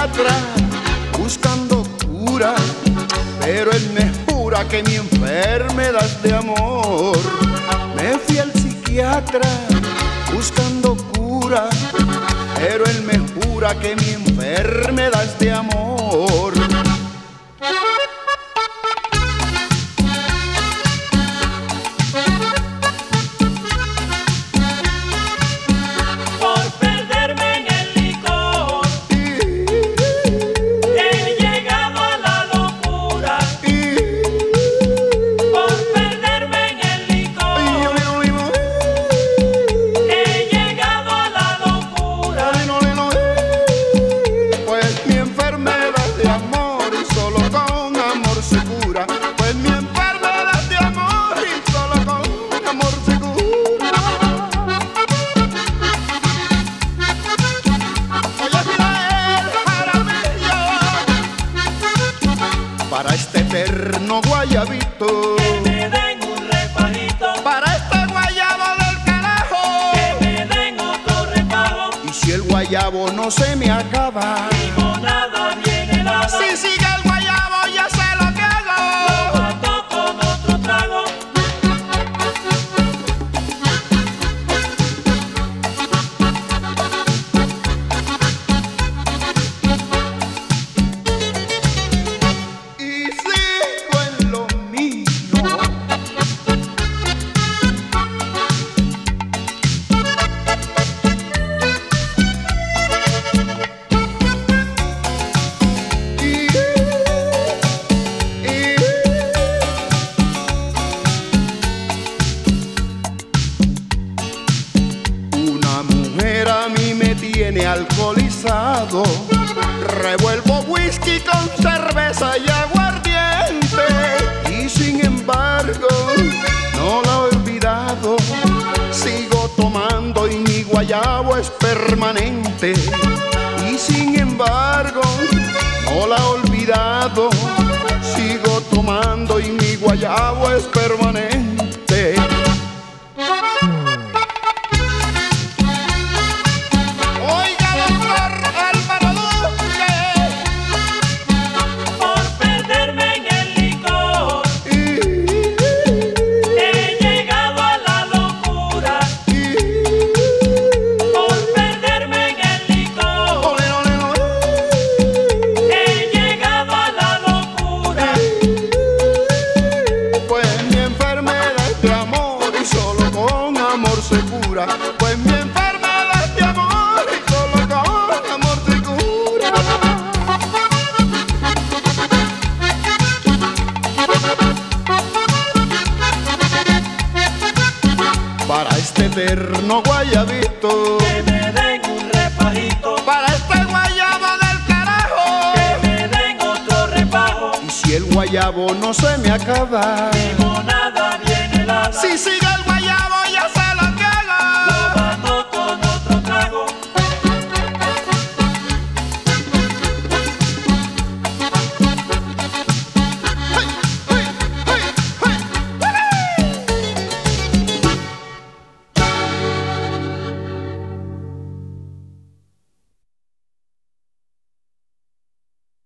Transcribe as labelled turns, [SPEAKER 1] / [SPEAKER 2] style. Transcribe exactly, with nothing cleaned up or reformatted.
[SPEAKER 1] psiquiatra buscando cura, pero él me jura que mi enfermedad es de amor. Me fui al psiquiatra buscando cura, pero él me jura que mi enfermedad es de amor.
[SPEAKER 2] Por perderme en el licor, he llegado a la locura. Por perderme en el licor, he llegado a la locura.
[SPEAKER 1] Pues mi enfermedad es de amor y solo con amor se cura. Pues mi enfermedad es de amor y solo con amor se cura. Oye, Filael Jaramillo, para este eterno guayabito,
[SPEAKER 2] Que me den un refajito,
[SPEAKER 1] para este guayabo del carajo,
[SPEAKER 2] que me den otro refajo.
[SPEAKER 1] y si el guayabo no se me acaba,
[SPEAKER 2] Limonada bien helada,
[SPEAKER 1] si sigue el guayabo ya sé lo que
[SPEAKER 2] lo
[SPEAKER 1] hago.
[SPEAKER 2] mato con otro trago.
[SPEAKER 1] Y sigo en lo mío. Y, y una mujer a mí me tiene alcoholizado. Revuelvo whisky con cerveza y aguardiente, y sin embargo no la he olvidado. Sigo tomando y mi guayabo es permanente, y sin embargo no la he olvidado. Sigo tomando y mi guayabo es permanente. Oiga, doctor Álvaro Duque,
[SPEAKER 2] Por perderme en el licor, he llegado a la locura. Por perderme en el licor,
[SPEAKER 1] ole, ole, ole.
[SPEAKER 2] he llegado a la locura.
[SPEAKER 1] Pues mi enfermedad es de amor y solo con amor se cura. Pues mi enfermedad es de amor y solo con amor se cura. Para este eterno guayabito,
[SPEAKER 2] Que me den un refajito,
[SPEAKER 1] para este guayabo del carajo,
[SPEAKER 2] que me den otro refajo.
[SPEAKER 1] y si el guayabo no se me acaba,
[SPEAKER 2] Limonada bien helada,
[SPEAKER 1] si sigue el